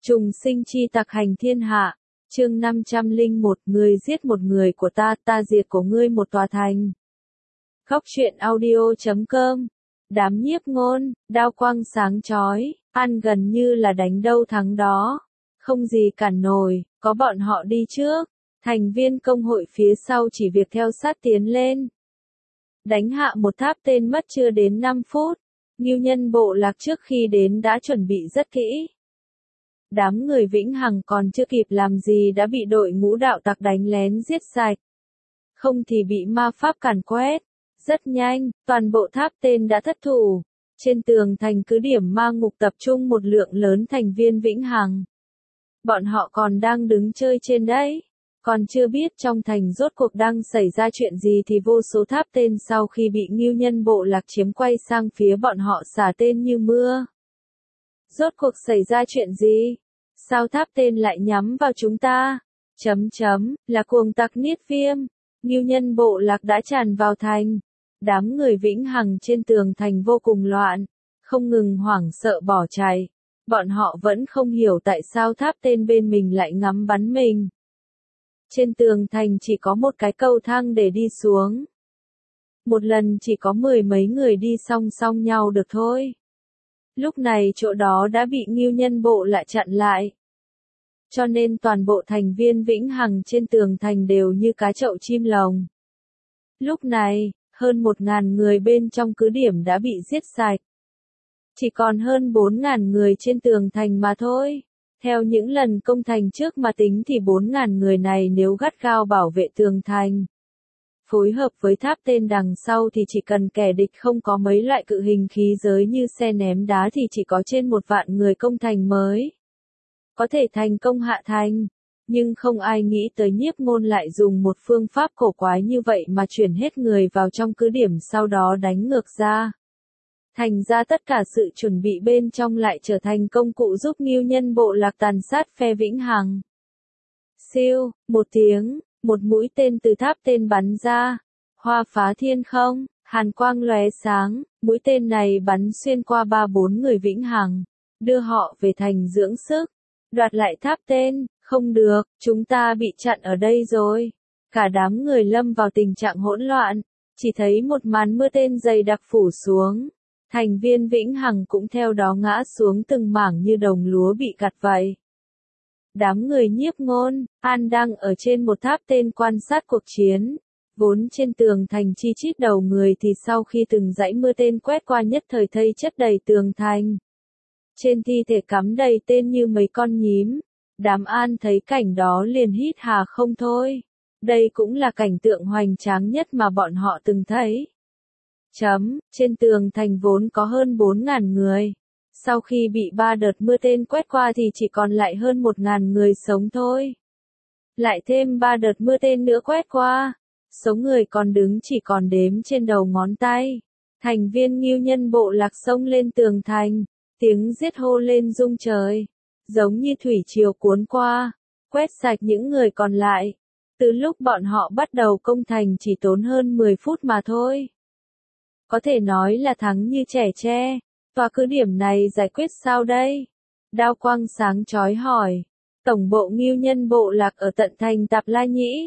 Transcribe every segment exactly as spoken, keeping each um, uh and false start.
Trùng sinh chi tặc hành thiên hạ, chương năm trăm lẻ một, người giết một người của ta, ta diệt của ngươi một tòa thành. Góc truyện audio chấm com. Đám nhiếp ngôn, đao quang sáng chói, ăn gần như là đánh đâu thắng đó. Không gì cản nổi, có bọn họ đi trước. Thành viên công hội phía sau chỉ việc theo sát tiến lên. Đánh hạ một tháp tên mất chưa đến năm phút. Ngưu nhân bộ lạc trước khi đến đã chuẩn bị rất kỹ. Đám người Vĩnh Hằng còn chưa kịp làm gì đã bị đội ngũ đạo tặc đánh lén giết sạch. Không thì bị ma pháp càn quét. Rất nhanh, toàn bộ tháp tên đã thất thủ. Trên tường thành cứ điểm ma ngục tập trung một lượng lớn thành viên Vĩnh Hằng. Bọn họ còn đang đứng chơi trên đấy. Còn chưa biết trong thành rốt cuộc đang xảy ra chuyện gì thì vô số tháp tên sau khi bị Ngưu nhân bộ lạc chiếm quay sang phía bọn họ xả tên như mưa. Rốt cuộc xảy ra chuyện gì? Sao tháp tên lại nhắm vào chúng ta? Chấm chấm, là cuồng tặc Niết Viêm. Ngưu nhân bộ lạc đã tràn vào thành. Đám người Vĩnh Hằng trên tường thành vô cùng loạn, không ngừng hoảng sợ bỏ chạy. Bọn họ vẫn không hiểu tại sao tháp tên bên mình lại ngắm bắn mình. Trên tường thành chỉ có một cái cầu thang để đi xuống. Một lần chỉ có mười mấy người đi song song nhau được thôi. Lúc này chỗ đó đã bị Ngưu nhân bộ lại chặn lại. Cho nên toàn bộ thành viên Vĩnh Hằng trên tường thành đều như cá chậu chim lồng. Lúc này, hơn một ngàn người bên trong cứ điểm đã bị giết sạch. Chỉ còn hơn bốn ngàn người trên tường thành mà thôi. Theo những lần công thành trước mà tính thì bốn ngàn người này nếu gắt gao bảo vệ tường thành, phối hợp với tháp tên đằng sau thì chỉ cần kẻ địch không có mấy loại cự hình khí giới như xe ném đá thì chỉ có trên một vạn người công thành mới có thể thành công hạ thành. Nhưng không ai nghĩ tới nhiếp ngôn lại dùng một phương pháp cổ quái như vậy mà chuyển hết người vào trong cứ điểm sau đó đánh ngược ra. Thành ra tất cả sự chuẩn bị bên trong lại trở thành công cụ giúp Ngưu nhân bộ lạc tàn sát phe Vĩnh Hằng. Siêu, một tiếng, một mũi tên từ tháp tên bắn ra. Hoa phá thiên không, hàn quang lóe sáng, mũi tên này bắn xuyên qua ba bốn người Vĩnh Hằng, đưa họ về thành dưỡng sức. Đoạt lại tháp tên, không được, chúng ta bị chặn ở đây rồi. Cả đám người lâm vào tình trạng hỗn loạn, chỉ thấy một màn mưa tên dày đặc phủ xuống. Thành viên Vĩnh Hằng cũng theo đó ngã xuống từng mảng như đồng lúa bị gặt vậy. Đám người nhiếp ngôn, An đang ở trên một tháp tên quan sát cuộc chiến. Vốn trên tường thành chi chít đầu người thì sau khi từng dãy mưa tên quét qua nhất thời thây chất đầy tường thành. Trên thi thể cắm đầy tên như mấy con nhím. Đám An thấy cảnh đó liền hít hà không thôi. Đây cũng là cảnh tượng hoành tráng nhất mà bọn họ từng thấy. Chấm, trên tường thành vốn có hơn bốn ngàn người. Sau khi bị ba đợt mưa tên quét qua thì chỉ còn lại hơn một ngàn người sống thôi. Lại thêm ba đợt mưa tên nữa quét qua. Số người còn đứng chỉ còn đếm trên đầu ngón tay. Thành viên Ngưu nhân bộ lạc xông lên tường thành. Tiếng giết hô lên rung trời. Giống như thủy triều cuốn qua. Quét sạch những người còn lại. Từ lúc bọn họ bắt đầu công thành chỉ tốn hơn mười phút mà thôi. Có thể nói là thắng như trẻ tre. Tòa cứ điểm này giải quyết sao đây? Đao quang sáng chói hỏi. Tổng bộ Ngưu nhân bộ lạc ở tận thành Tạp La Nhĩ.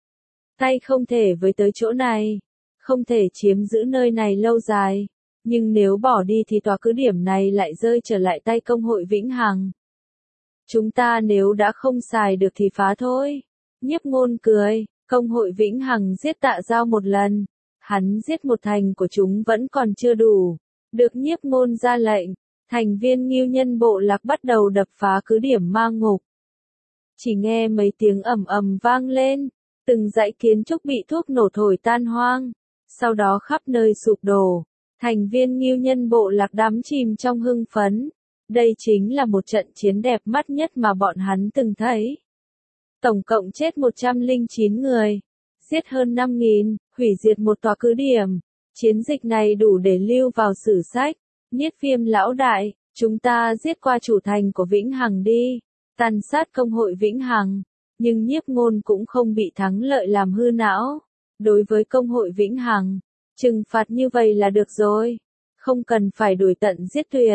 Tay không thể với tới chỗ này. Không thể chiếm giữ nơi này lâu dài. Nhưng nếu bỏ đi thì tòa cứ điểm này lại rơi trở lại tay công hội Vĩnh Hằng. Chúng ta nếu đã không xài được thì phá thôi. Nhiếp ngôn cười. Công hội Vĩnh Hằng giết Tạ Giao một lần. Hắn giết một thành của chúng vẫn còn chưa đủ. Được nhiếp ngôn ra lệnh, thành viên Ngưu nhân bộ lạc bắt đầu đập phá cứ điểm ma ngục. Chỉ nghe mấy tiếng ầm ầm vang lên, từng dãy kiến trúc bị thuốc nổ thổi tan hoang, sau đó khắp nơi sụp đổ. Thành viên Ngưu nhân bộ lạc đắm chìm trong hưng phấn. Đây chính là một trận chiến đẹp mắt nhất mà bọn hắn từng thấy. Tổng cộng chết một trăm lẻ chín người, giết hơn năm nghìn, hủy diệt một tòa cứ điểm. Chiến dịch này đủ để lưu vào sử sách. Niết Viêm lão đại, chúng ta giết qua chủ thành của Vĩnh Hằng đi. Tàn sát công hội Vĩnh Hằng. Nhưng nhiếp ngôn cũng không bị thắng lợi làm hư não. Đối với công hội Vĩnh Hằng, trừng phạt như vậy là được rồi. Không cần phải đuổi tận giết tuyệt.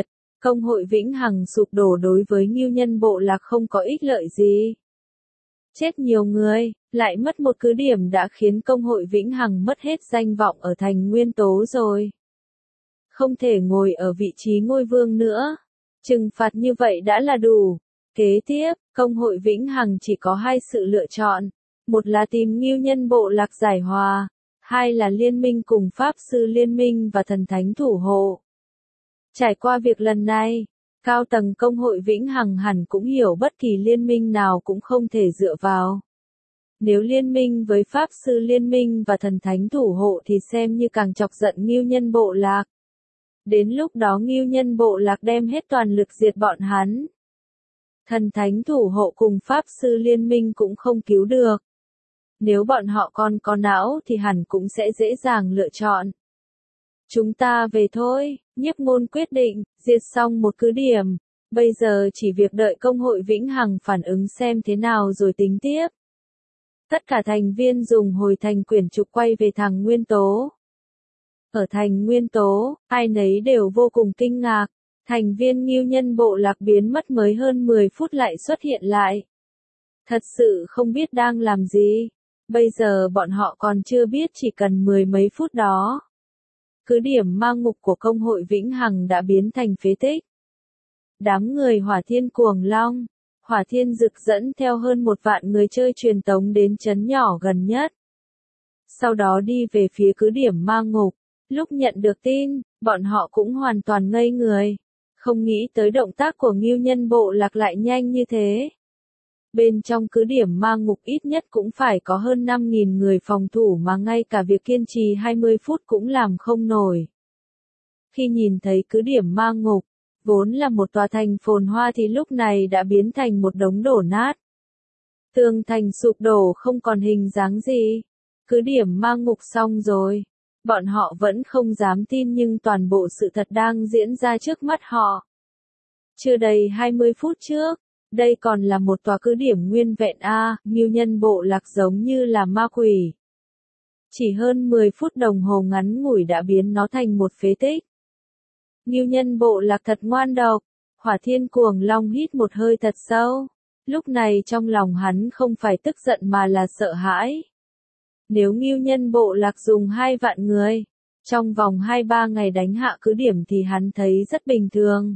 Công hội Vĩnh Hằng sụp đổ đối với Ngưu Nhân bộ lạc không có ích lợi gì. Chết nhiều người, lại mất một cứ điểm đã khiến công hội Vĩnh Hằng mất hết danh vọng ở thành nguyên tố rồi. Không thể ngồi ở vị trí ngôi vương nữa. Trừng phạt như vậy đã là đủ. Kế tiếp, công hội Vĩnh Hằng chỉ có hai sự lựa chọn. Một là tìm Ngưu Nhân bộ lạc giải hòa. Hai là liên minh cùng Pháp Sư Liên minh và Thần Thánh Thủ hộ. Trải qua việc lần này, cao tầng công hội Vĩnh Hằng hẳn cũng hiểu bất kỳ liên minh nào cũng không thể dựa vào. Nếu liên minh với Pháp Sư Liên minh và Thần Thánh Thủ hộ thì xem như càng chọc giận Ngưu Nhân bộ lạc. Đến lúc đó Ngưu Nhân bộ lạc đem hết toàn lực diệt bọn hắn. Thần Thánh Thủ hộ cùng Pháp Sư Liên minh cũng không cứu được. Nếu bọn họ còn có não thì hẳn cũng sẽ dễ dàng lựa chọn. Chúng ta về thôi, Nhiếp Ngôn quyết định, diệt xong một cứ điểm. Bây giờ chỉ việc đợi công hội Vĩnh Hằng phản ứng xem thế nào rồi tính tiếp. Tất cả thành viên dùng hồi thành quyển trục quay về thằng Nguyên Tố. Ở thành Nguyên Tố, ai nấy đều vô cùng kinh ngạc. Thành viên Ngưu Nhân bộ lạc biến mất mới hơn mười phút lại xuất hiện lại. Thật sự không biết đang làm gì. Bây giờ bọn họ còn chưa biết chỉ cần mười mấy phút đó. Cứ điểm ma ngục của công hội Vĩnh Hằng đã biến thành phế tích. Đám người Hỏa Thiên Cuồng Long, Hỏa Thiên Dực dẫn theo hơn một vạn người chơi truyền tống đến trấn nhỏ gần nhất. Sau đó đi về phía cứ điểm ma ngục. Lúc nhận được tin, bọn họ cũng hoàn toàn ngây người. Không nghĩ tới động tác của Ngưu Nhân bộ lạc lại nhanh như thế. Bên trong cứ điểm ma ngục ít nhất cũng phải có hơn năm nghìn người phòng thủ mà ngay cả việc kiên trì hai mươi phút cũng làm không nổi. Khi nhìn thấy cứ điểm ma ngục, vốn là một tòa thành phồn hoa thì lúc này đã biến thành một đống đổ nát. Tường thành sụp đổ không còn hình dáng gì. Cứ điểm ma ngục xong rồi. Bọn họ vẫn không dám tin nhưng toàn bộ sự thật đang diễn ra trước mắt họ. Chưa đầy hai mươi phút trước, đây còn là một tòa cứ điểm nguyên vẹn a, Ngưu Nhân bộ lạc giống như là ma quỷ. Chỉ hơn mười phút đồng hồ ngắn ngủi đã biến nó thành một phế tích. Ngưu Nhân bộ lạc thật ngoan độc. Hỏa Thiên Cuồng Long hít một hơi thật sâu. Lúc này trong lòng hắn không phải tức giận mà là sợ hãi. Nếu Ngưu Nhân bộ lạc dùng hai vạn người, trong vòng hai ba ngày đánh hạ cứ điểm thì hắn thấy rất bình thường.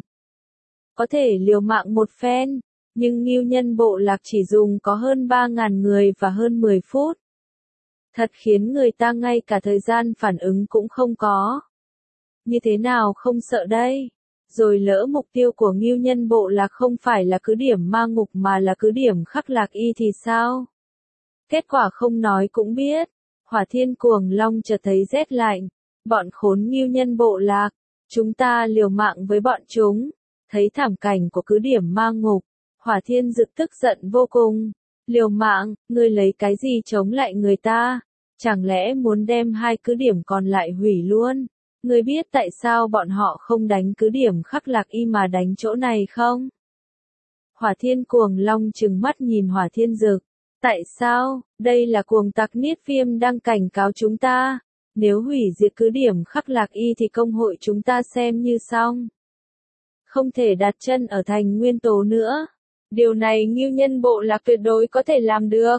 Có thể liều mạng một phen, nhưng Ngưu Nhân bộ lạc chỉ dùng có hơn ba ngàn người và hơn mười phút. Thật khiến người ta ngay cả thời gian phản ứng cũng không có. Như thế nào không sợ đây? Rồi lỡ mục tiêu của Ngưu Nhân bộ lạc không phải là cứ điểm ma ngục mà là cứ điểm Khắc Lạc Y thì sao? Kết quả không nói cũng biết. Hỏa Thiên Cuồng Long chợt thấy rét lạnh. Bọn khốn Ngưu Nhân bộ lạc. Chúng ta liều mạng với bọn chúng. Thấy thảm cảnh của cứ điểm ma ngục. Hỏa Thiên Dực tức giận vô cùng. Liều mạng, ngươi lấy cái gì chống lại người ta? Chẳng lẽ muốn đem hai cứ điểm còn lại hủy luôn? Ngươi biết tại sao bọn họ không đánh cứ điểm Khắc Lạc Y mà đánh chỗ này không? Hỏa Thiên Cuồng Long trừng mắt nhìn Hỏa Thiên Dực. Tại sao? Đây là cuồng tặc Niết Viêm đang cảnh cáo chúng ta. Nếu hủy diệt cứ điểm Khắc Lạc Y thì công hội chúng ta xem như xong. Không thể đặt chân ở thành nguyên tố nữa. Điều này Ngưu Nhân bộ lạc tuyệt đối có thể làm được.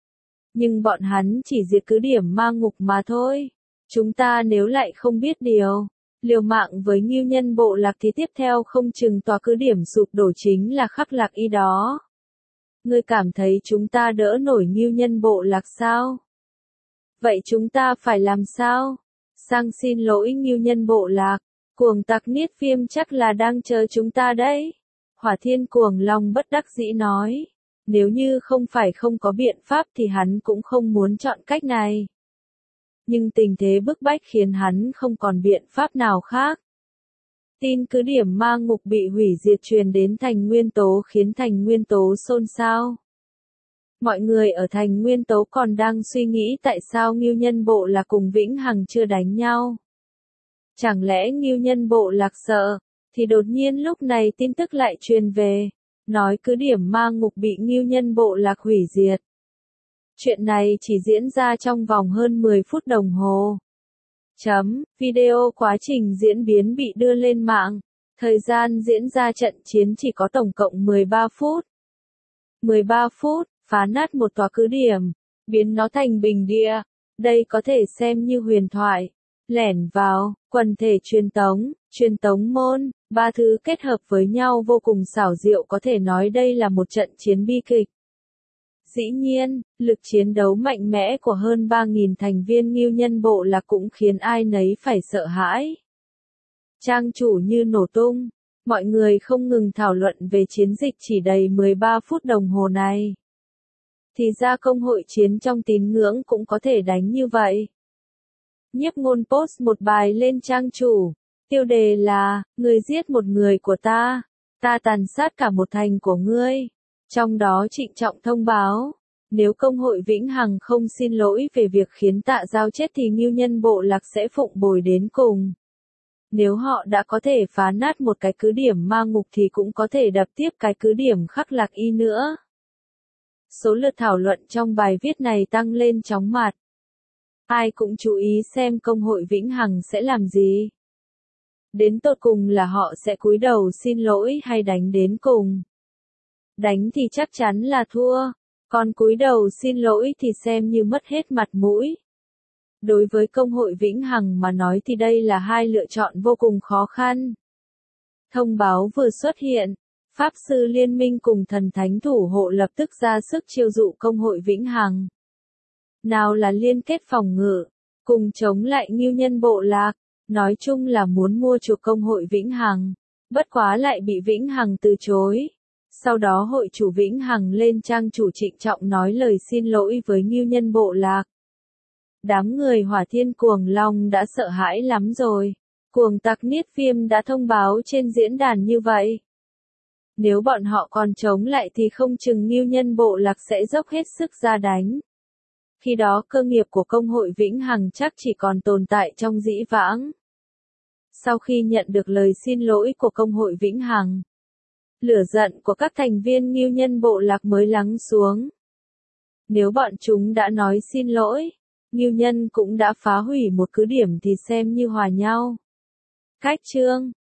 Nhưng bọn hắn chỉ diệt cứ điểm ma ngục mà thôi. Chúng ta nếu lại không biết điều, liều mạng với Ngưu Nhân bộ lạc thì tiếp theo không chừng tòa cứ điểm sụp đổ chính là Khắc Lạc Y đó. Ngươi cảm thấy chúng ta đỡ nổi Ngưu Nhân bộ lạc sao? Vậy chúng ta phải làm sao? Sang xin lỗi Ngưu Nhân bộ lạc, cuồng tặc Niết Viêm chắc là đang chờ chúng ta đấy. Hỏa Thiên Cuồng Long bất đắc dĩ nói, nếu như không phải không có biện pháp thì hắn cũng không muốn chọn cách này. Nhưng tình thế bức bách khiến hắn không còn biện pháp nào khác. Tin cứ điểm ma ngục bị hủy diệt truyền đến thành nguyên tố khiến thành nguyên tố xôn xao. Mọi người ở thành nguyên tố còn đang suy nghĩ tại sao Ngưu Nhân bộ lạc cùng Vĩnh Hằng chưa đánh nhau. Chẳng lẽ Ngưu Nhân bộ lạc sợ, thì đột nhiên lúc này tin tức lại truyền về, nói cứ điểm ma ngục bị Ngưu Nhân bộ lạc hủy diệt. Chuyện này chỉ diễn ra trong vòng hơn mười phút đồng hồ. Chấm, video quá trình diễn biến bị đưa lên mạng. Thời gian diễn ra trận chiến chỉ có tổng cộng mười ba phút. mười ba phút, phá nát một tòa cứ điểm, biến nó thành bình địa. Đây có thể xem như huyền thoại. Lẻn vào, quần thể truyền tống, truyền tống môn, ba thứ kết hợp với nhau vô cùng xảo diệu, có thể nói đây là một trận chiến bi kịch. Dĩ nhiên, lực chiến đấu mạnh mẽ của hơn ba nghìn thành viên Ngưu Nhân Bộ Lạc cũng khiến ai nấy phải sợ hãi. Trang chủ như nổ tung, mọi người không ngừng thảo luận về chiến dịch chỉ đầy mười ba phút đồng hồ này. Thì ra công hội chiến trong tín ngưỡng cũng có thể đánh như vậy. Nhiếp Ngôn post một bài lên trang chủ, tiêu đề là, người giết một người của ta, ta tàn sát cả một thành của ngươi. Trong đó trịnh trọng thông báo, nếu công hội Vĩnh Hằng không xin lỗi về việc khiến Tạ Giao chết thì Ngưu Nhân Bộ Lạc sẽ phụng bồi đến cùng. Nếu họ đã có thể phá nát một cái cứ điểm ma ngục thì cũng có thể đập tiếp cái cứ điểm Khắc Lạc Y nữa. Số lượt thảo luận trong bài viết này tăng lên chóng mặt. Ai cũng chú ý xem công hội Vĩnh Hằng sẽ làm gì. Đến tột cùng là họ sẽ cúi đầu xin lỗi hay đánh đến cùng. Đánh thì chắc chắn là thua, còn cúi đầu xin lỗi thì xem như mất hết mặt mũi. Đối với công hội Vĩnh Hằng mà nói thì đây là hai lựa chọn vô cùng khó khăn. Thông báo vừa xuất hiện, Pháp Sư Liên Minh cùng Thần Thánh Thủ Hộ lập tức ra sức chiêu dụ công hội Vĩnh Hằng. Nào là liên kết phòng ngự, cùng chống lại Ngưu Nhân Bộ Lạc, nói chung là muốn mua chuộc công hội Vĩnh Hằng, bất quá lại bị Vĩnh Hằng từ chối. Sau đó hội chủ Vĩnh Hằng lên trang chủ trịnh trọng nói lời xin lỗi với Ngưu Nhân Bộ Lạc. Đám người Hỏa Thiên Cuồng Long đã sợ hãi lắm rồi. Cuồng Tặc Niết Viêm đã thông báo trên diễn đàn như vậy. Nếu bọn họ còn chống lại thì không chừng Ngưu Nhân Bộ Lạc sẽ dốc hết sức ra đánh. Khi đó cơ nghiệp của công hội Vĩnh Hằng chắc chỉ còn tồn tại trong dĩ vãng. Sau khi nhận được lời xin lỗi của công hội Vĩnh Hằng, lửa giận của các thành viên Ngưu Nhân Bộ Lạc mới lắng xuống. Nếu bọn chúng đã nói xin lỗi, Ngưu Nhân cũng đã phá hủy một cứ điểm thì xem như hòa nhau. Cách chương